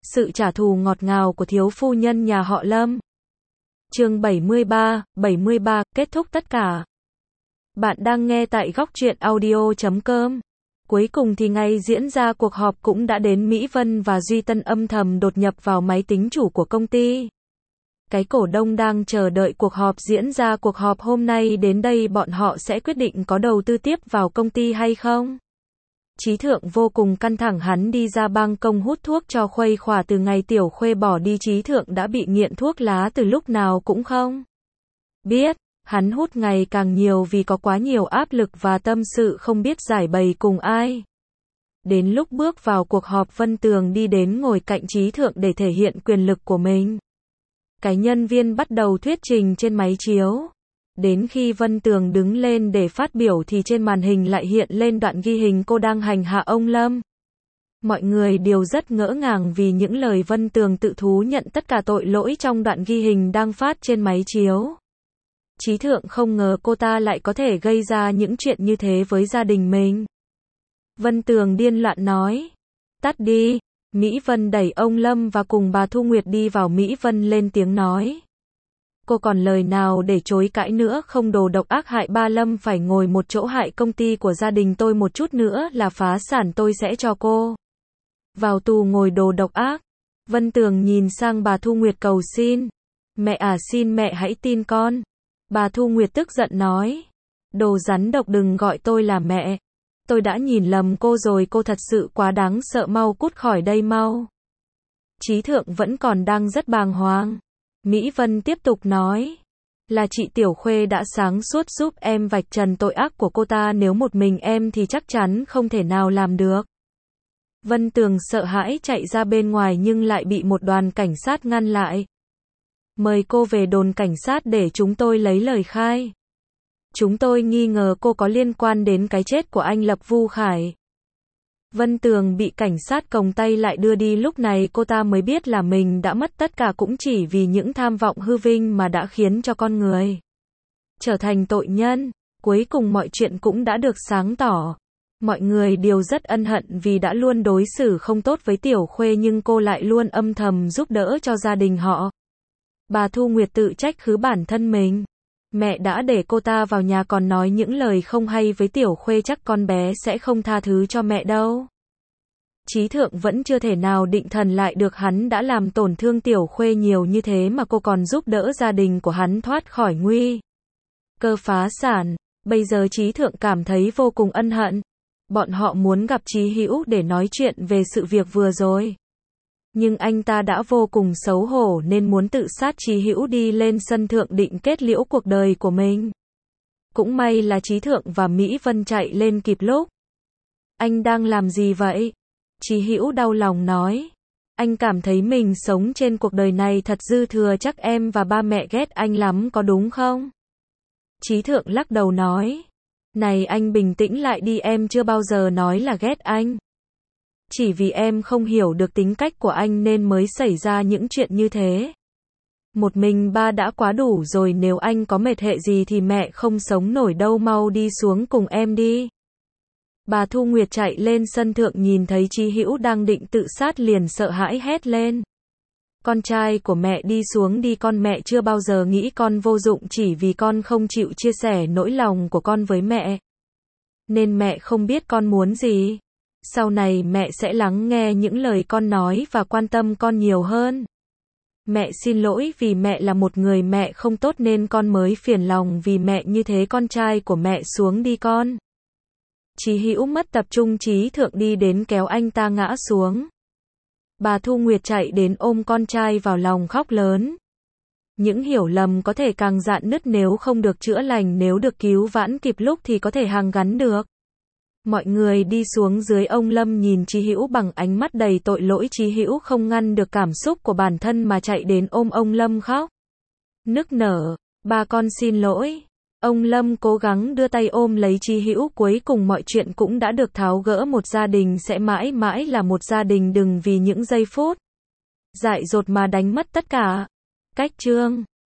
sự trả thù ngọt ngào của thiếu phu nhân nhà họ Lâm. Chương 73, kết thúc tất cả. Bạn đang nghe tại Góc Truyện Audio.com. Cuối cùng thì ngày diễn ra cuộc họp cũng đã đến. Mỹ Vân và Duy Tân âm thầm đột nhập vào máy tính chủ của công ty. Cái cổ đông đang chờ đợi cuộc họp diễn ra. Cuộc họp hôm nay đến đây bọn họ sẽ quyết định có đầu tư tiếp vào công ty hay không. Trí Thượng vô cùng căng thẳng, hắn đi ra ban công hút thuốc cho khuây khỏa. Từ ngày Tiểu Khuê bỏ đi, Trí Thượng đã bị nghiện thuốc lá từ lúc nào cũng không biết. Hắn hút ngày càng nhiều vì có quá nhiều áp lực và tâm sự không biết giải bày cùng ai. Đến lúc bước vào cuộc họp, Vân Tường đi đến ngồi cạnh Trí Thượng để thể hiện quyền lực của mình. Cái nhân viên bắt đầu thuyết trình trên máy chiếu. Đến khi Vân Tường đứng lên để phát biểu thì trên màn hình lại hiện lên đoạn ghi hình cô đang hành hạ ông Lâm. Mọi người đều rất ngỡ ngàng vì những lời Vân Tường tự thú nhận tất cả tội lỗi trong đoạn ghi hình đang phát trên máy chiếu. Trí Thượng không ngờ cô ta lại có thể gây ra những chuyện như thế với gia đình mình. Vân Tường điên loạn nói. Tắt đi. Mỹ Vân đẩy ông Lâm và cùng bà Thu Nguyệt đi vào. Mỹ Vân lên tiếng nói. Cô còn lời nào để chối cãi nữa không? Đồ độc ác hại ba Lâm phải ngồi một chỗ, hại công ty của gia đình tôi, một chút nữa là phá sản, tôi sẽ cho cô vào tù ngồi, đồ độc ác. Vân Tường nhìn sang bà Thu Nguyệt cầu xin. Mẹ à, xin mẹ hãy tin con. Bà Thu Nguyệt tức giận nói. Đồ rắn độc, đừng gọi tôi là mẹ. Tôi đã nhìn lầm cô rồi, cô thật sự quá đáng sợ, mau cút khỏi đây mau. Trí Thượng vẫn còn đang rất bàng hoàng. Mỹ Vân tiếp tục nói. Là chị Tiểu Khuê đã sáng suốt giúp em vạch trần tội ác của cô ta, nếu một mình em thì chắc chắn không thể nào làm được. Vân Tường sợ hãi chạy ra bên ngoài nhưng lại bị một đoàn cảnh sát ngăn lại. Mời cô về đồn cảnh sát để chúng tôi lấy lời khai. Chúng tôi nghi ngờ cô có liên quan đến cái chết của anh Lập Vu Khải. Vân Tường bị cảnh sát còng tay lại đưa đi. Lúc này cô ta mới biết là mình đã mất tất cả cũng chỉ vì những tham vọng hư vinh mà đã khiến cho con người trở thành tội nhân. Cuối cùng mọi chuyện cũng đã được sáng tỏ. Mọi người đều rất ân hận vì đã luôn đối xử không tốt với Tiểu Khuê nhưng cô lại luôn âm thầm giúp đỡ cho gia đình họ. Bà Thu Nguyệt tự trách khứ bản thân mình. Mẹ đã để cô ta vào nhà còn nói những lời không hay với Tiểu Khuê, chắc con bé sẽ không tha thứ cho mẹ đâu. Trí Thượng vẫn chưa thể nào định thần lại được, hắn đã làm tổn thương Tiểu Khuê nhiều như thế mà cô còn giúp đỡ gia đình của hắn thoát khỏi nguy cơ phá sản. Bây giờ Trí Thượng cảm thấy vô cùng ân hận. Bọn họ muốn gặp Chí Hữu để nói chuyện về sự việc vừa rồi. Nhưng anh ta đã vô cùng xấu hổ nên muốn tự sát. Chí Hữu đi lên sân thượng định kết liễu cuộc đời của mình. Cũng may là Trí Thượng và Mỹ Vân chạy lên kịp lúc. Anh đang làm gì vậy? Chí Hữu đau lòng nói. Anh cảm thấy mình sống trên cuộc đời này thật dư thừa, chắc em và ba mẹ ghét anh lắm có đúng không? Trí Thượng lắc đầu nói. Này anh bình tĩnh lại đi, em chưa bao giờ nói là ghét anh. Chỉ vì em không hiểu được tính cách của anh nên mới xảy ra những chuyện như thế. Một mình ba đã quá đủ rồi, nếu anh có mệt hệ gì thì mẹ không sống nổi đâu, mau đi xuống cùng em đi. Bà Thu Nguyệt chạy lên sân thượng nhìn thấy Chí Hữu đang định tự sát liền sợ hãi hét lên. Con trai của mẹ đi xuống đi con, mẹ chưa bao giờ nghĩ con vô dụng, chỉ vì con không chịu chia sẻ nỗi lòng của con với mẹ. Nên mẹ không biết con muốn gì. Sau này mẹ sẽ lắng nghe những lời con nói và quan tâm con nhiều hơn. Mẹ xin lỗi vì mẹ là một người mẹ không tốt nên con mới phiền lòng vì mẹ như thế, con trai của mẹ xuống đi con. Chí Hữu mất tập trung, Trí Thượng đi đến kéo anh ta ngã xuống. Bà Thu Nguyệt chạy đến ôm con trai vào lòng khóc lớn. Những hiểu lầm có thể càng rạn nứt nếu không được chữa lành, nếu được cứu vãn kịp lúc thì có thể hàn gắn được. Mọi người đi xuống dưới, ông Lâm nhìn Chí Hữu bằng ánh mắt đầy tội lỗi. Chí Hữu không ngăn được cảm xúc của bản thân mà chạy đến ôm ông Lâm khóc nức nở. Ba con xin lỗi. Ông Lâm cố gắng đưa tay ôm lấy Chí Hữu. Cuối cùng mọi chuyện cũng đã được tháo gỡ. Một gia đình sẽ mãi mãi là một gia đình, đừng vì những giây phút dại dột mà đánh mất tất cả. Cách chương